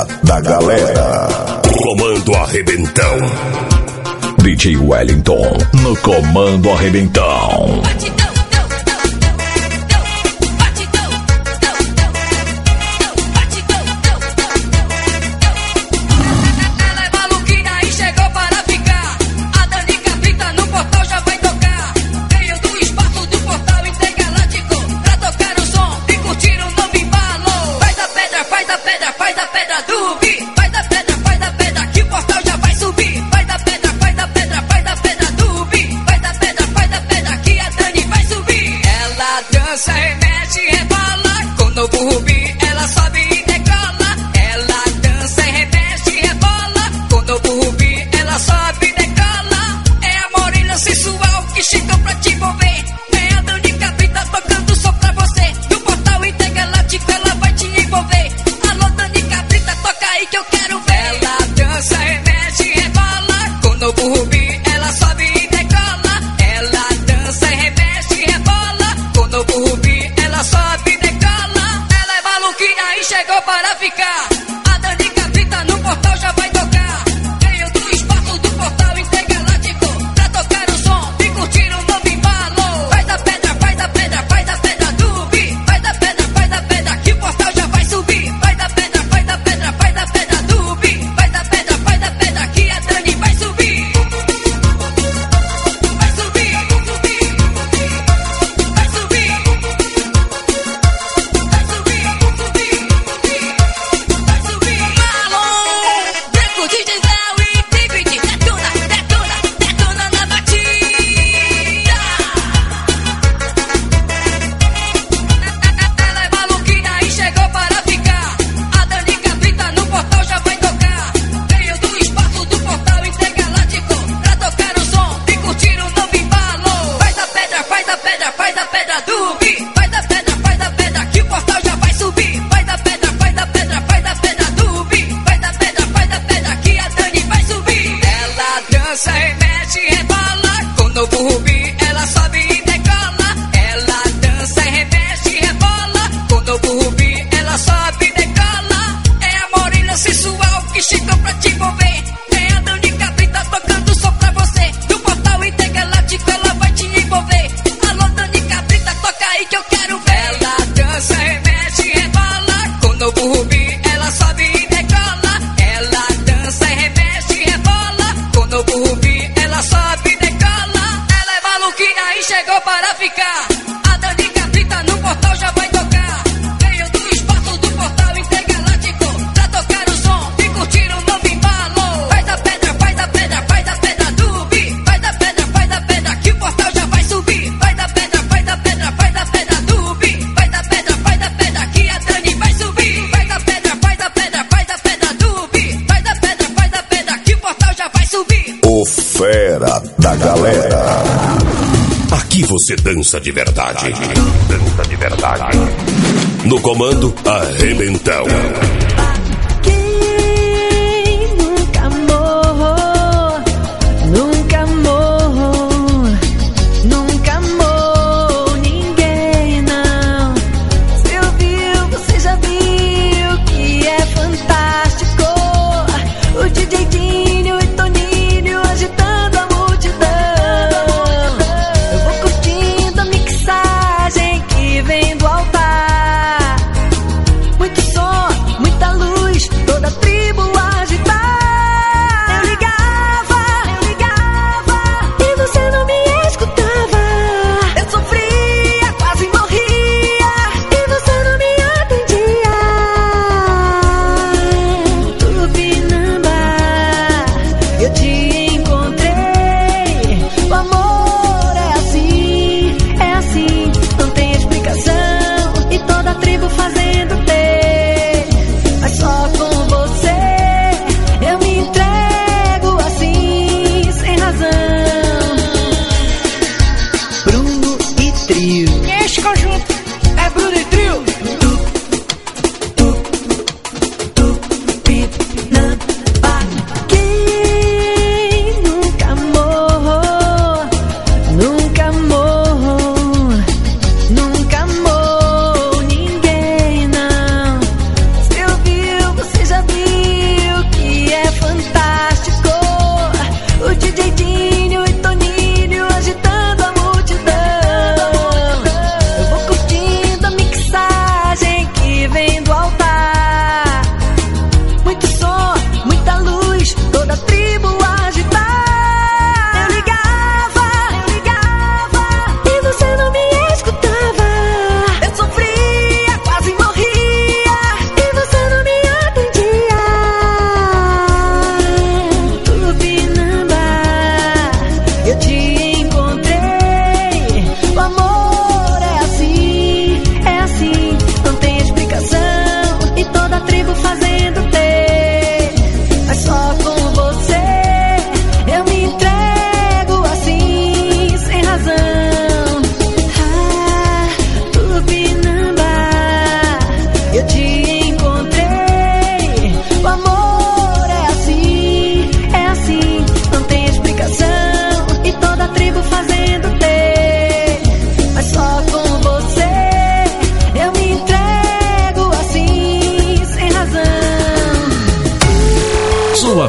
Fera da galera. Comando Arrebentão. D J Wellington no Comando Arrebentão. Você dança de verdade. Dança de verdade. No Comando Arrebentão. Quem nunca amou, nunca amou, nunca amou ninguém, não. Você ouviu, você já viu que é fantástico. O D J Dinho e Toninho agitando a multidão. Vem do altar, muito som, muita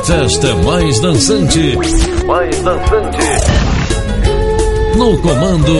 festa mais dançante. Mais dançante. No comando,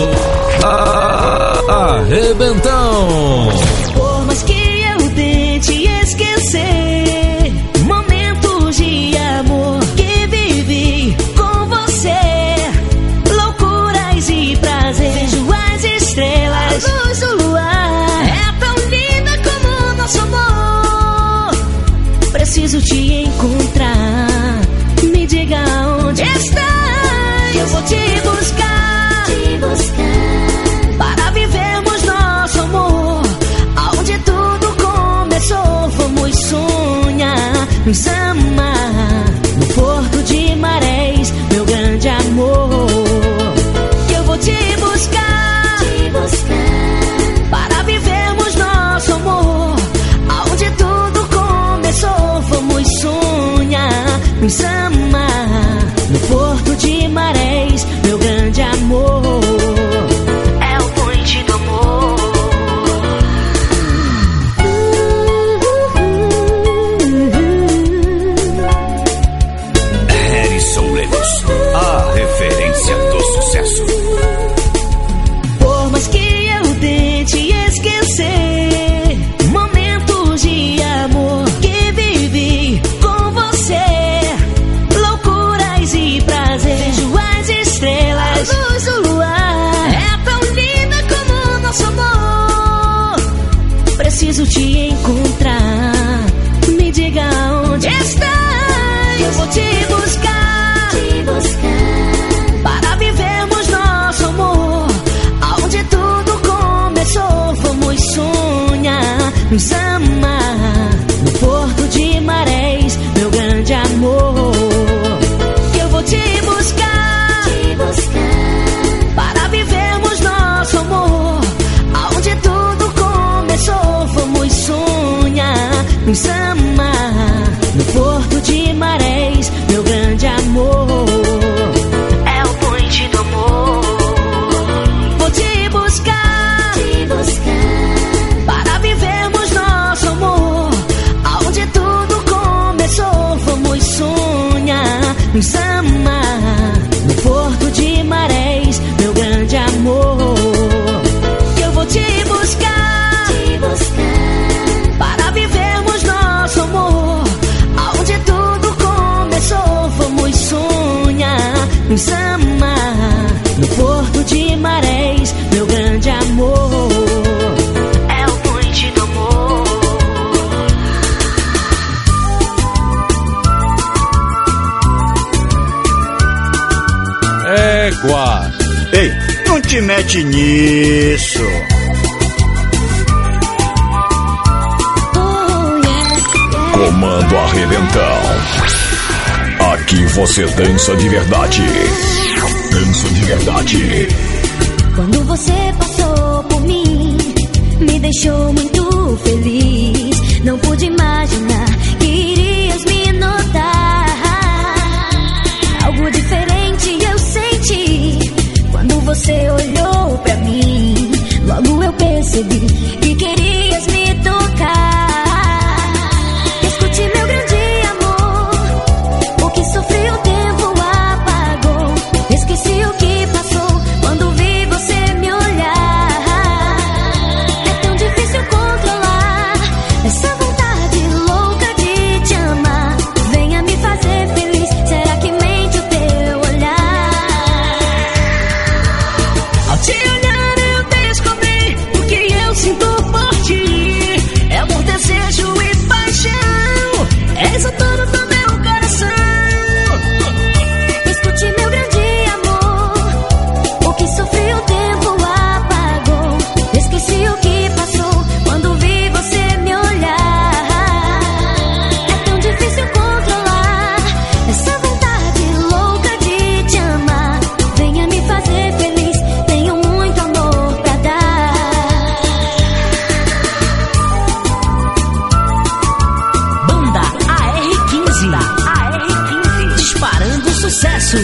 a Arrebentão. Por mais que eu tente esquecer momentos de amor que vivi com você, loucuras e prazer, vejo as estrelas, a luz do luar, é tão linda como o nosso amor. Preciso te encontrar, me diga onde estás, eu vou te buscar, te buscar, para vivermos nosso amor. Aonde tudo começou, vamos sonhar, nos amar, no Porto de Marés, meu grande amor. Que eu vou te buscar, te buscar, para vivermos nosso amor. Aonde tudo começou, vamos sonhar, nos amar, no Porto de Marés, meu grande amor. É o ponte do amor. Harrison Lemos, a referência do sucesso. Por mais que eu tente esquecer momentos de amor que vivi com você, loucuras e prazer, vejo as estrelas, a luz do luar, é tão linda como o nosso amor. Preciso te encontrar, me diga onde estás, eu vou te buscar, te buscar, para vivermos nosso amor. Aonde tudo começou, vamos sonhar, nos amar, no Porto de Marés, meu grande amor. Que eu vou te buscar, te buscar, para vivermos nosso amor. Aonde tudo começou, vamos sonhar, nos amar, no Porto de Marés, meu grande amor. É o ponte do amor. Vou te buscar, te buscar, para vivermos nosso amor. Aonde tudo começou, vamos sonhar, nos amar, no Porto de Marés, meu grande amor. Que eu vou te buscar, te buscar, para vivermos nosso amor. Aonde tudo começou, vamos sonhar, nos amar, no Porto de Marés, meu grande amor. É o ponte do amor. Égua. Ei, não te mete nisso. Comando Arrebentão. Aqui você dança de verdade. Dança de verdade. Quando você passou por mim, me deixou muito feliz. Não pude imaginar que irias me notar. Algo diferente eu senti quando você olhou pra mim. Logo eu percebi que querias me tocar. Escute, meu grande amor, o que sofri o tempo apagou. Esqueci o que passou quando vi você me olhar. É tão difícil controlar essa vontade louca de te amar. Venha me fazer feliz, será que mente o teu olhar? Ao te olhar eu descobri o que eu sinto por ti. É amor, desejo e paixão, és o dono do meu coração. Escute, meu grande amor, o que sofri o tempo apagou. Esqueci o que passou quando vi você me olhar. É tão difícil controlar essa vontade louca de te amar. Venha me fazer feliz, tenho muito amor pra dar. Banda A R quinze, A R quinze, disparando sucesso.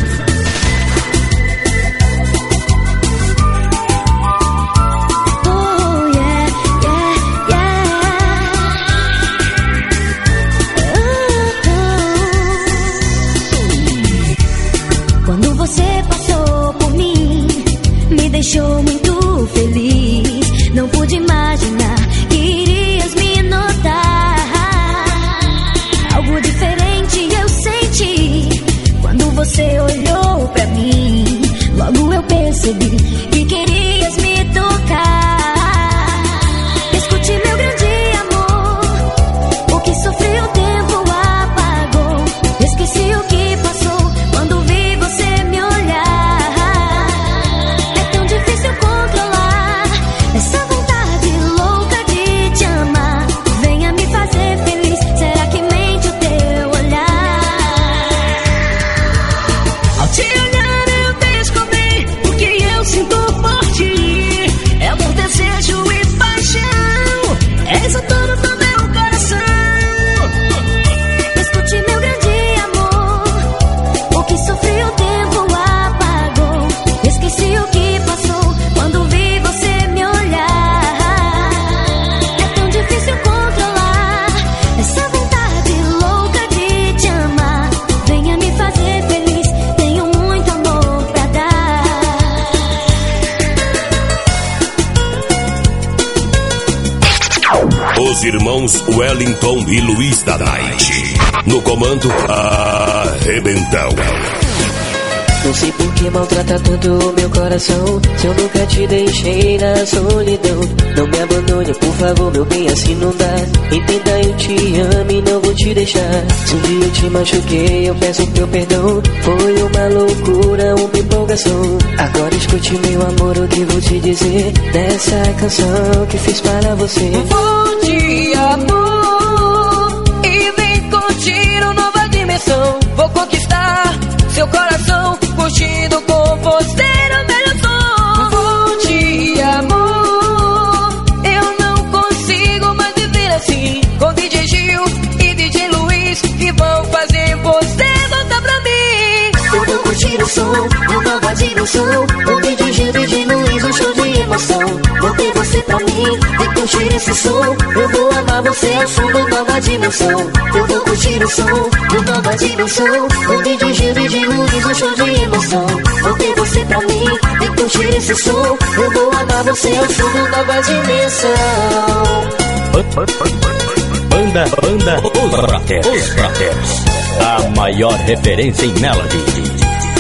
Oh yeah, yeah, yeah. irmãos Wellington e Luiz da Night. No comando, Arrebentão. Não sei por que maltrata tanto o meu coração, se eu nunca te deixei na solidão. Não me abandone, por favor, meu bem, assim não dá. Entenda, eu te amo e não vou te deixar. Se um dia eu te machuquei, eu peço teu perdão. Foi uma loucura, uma empolgação. Agora escute, meu amor, o que vou te dizer dessa canção que fiz para você. Vou te amor e vem curtir uma nova dimensão. Vou conquistar seu coração, curtindo com você o melhor som. Vou te amor, eu não consigo mais viver assim. Com D J Gil e D J Luiz que vão fazer você voltar pra mim. Eu vou curtir o som, uma nova dimensão. Com D J Gil, D J Luiz, um show de emoção. Vou ter você pra mim e curtir esse som. Eu vou amar você ao som da nova dimensão. Eu vou curtir o som, uma nova dimensão. Com D J Gil, D J Luiz, um show de emoção. Vou ter você pra mim e curtir esse som. Eu vou amar você ao som da nova dimensão. Banda, banda, os Brothers. Os Brothers. A maior referência em Melody.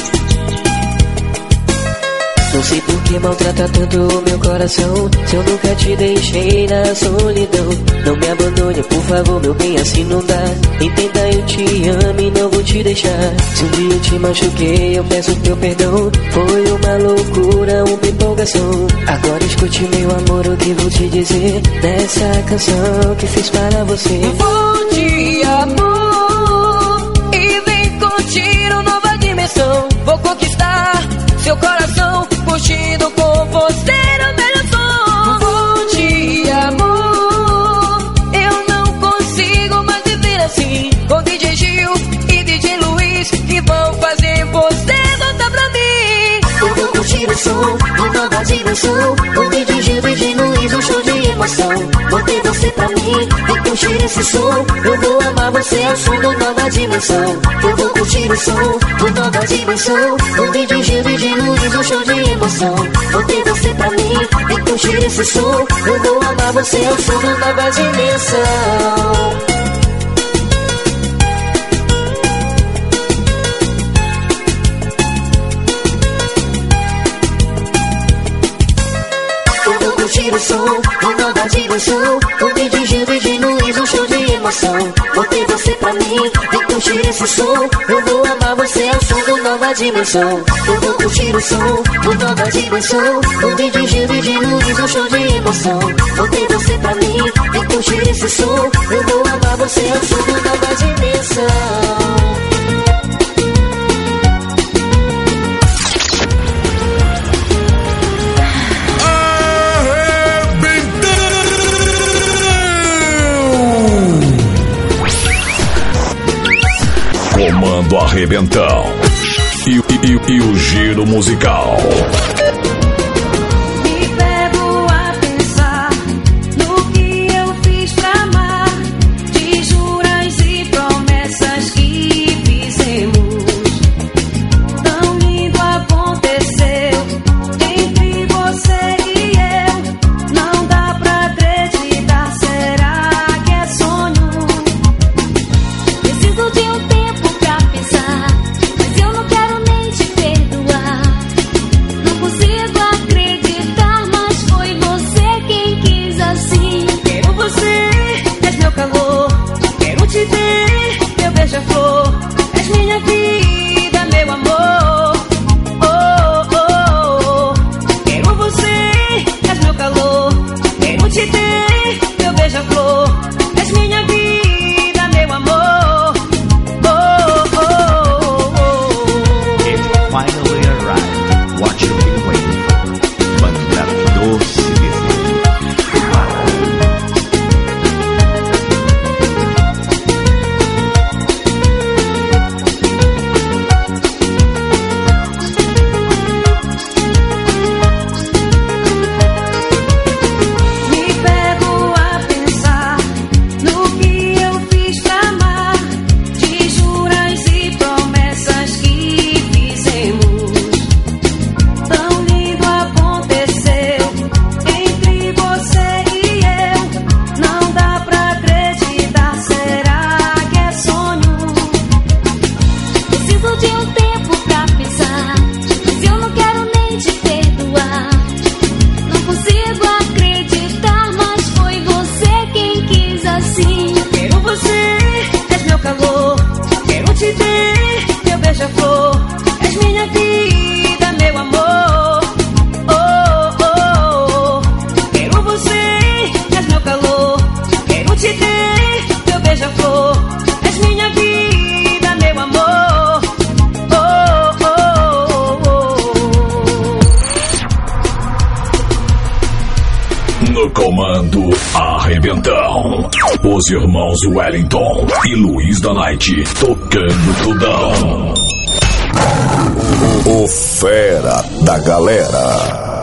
Não sei por que maltrata tanto o meu coração, se eu nunca te deixei na solidão. Não me abandone, por favor, meu bem, assim não dá. Entenda, eu te amo e não vou te deixar. Se um dia eu te machuquei, eu peço teu perdão. Foi uma loucura, uma empolgação. Agora escute, meu amor, o que vou te dizer dessa canção que fiz para você. Vou te amor e vem curtir uma nova dimensão. Vou conquistar seu coração, curtindo com você o melhor som. Vou te amor, eu não consigo mais viver assim. Com D J Gil e D J Luiz que vão fazer você voltar pra mim. Eu vou curtir o som, uma nova dimensão. Com D J Gil, D J Luiz, um show de emoção. Vou ter você pra mim e curtir esse som. Eu vou amar você ao som da nova dimensão. Eu vou curtir o som, uma nova dimensão. Com D J Gil, D J Luiz, um show de emoção. Vou ter você pra mim e curtir esse som. Eu vou amar você ao som da nova dimensão. Curtir o som, uma nova dimensão. Com D J Gil, D J Luiz, um show de emoção. Vou ter você pra mim e curtir esse som. Eu vou amar você ao som da nova dimensão. Eu vou curtir o som, uma nova dimensão. Com D J Gil, D J Luiz, um show de emoção. Vou ter você pra mim e curtir esse som. Eu vou amar você ao som da nova dimensão. Comando Arrebentão e, e, e o giro musical. Me pego a pensar no que eu fiz pra amar, de juras e promessas que fizemos. Tão lindo aconteceu entre você e eu. Não dá pra acreditar, será que é sonho? Preciso de um tempo pra pensar, mas eu não quero nem te perdoar. Não consigo beija-flor. És minha vida, meu amor. Oh, oh, oh. Quero você, és meu calor. Quero te ter, meu beija-flor. És minha vida, meu amor. Oh, oh, oh, oh. No comando Arrebentão, os irmãos Wellington e Luiz da Night tocando tudão. O fera da galera.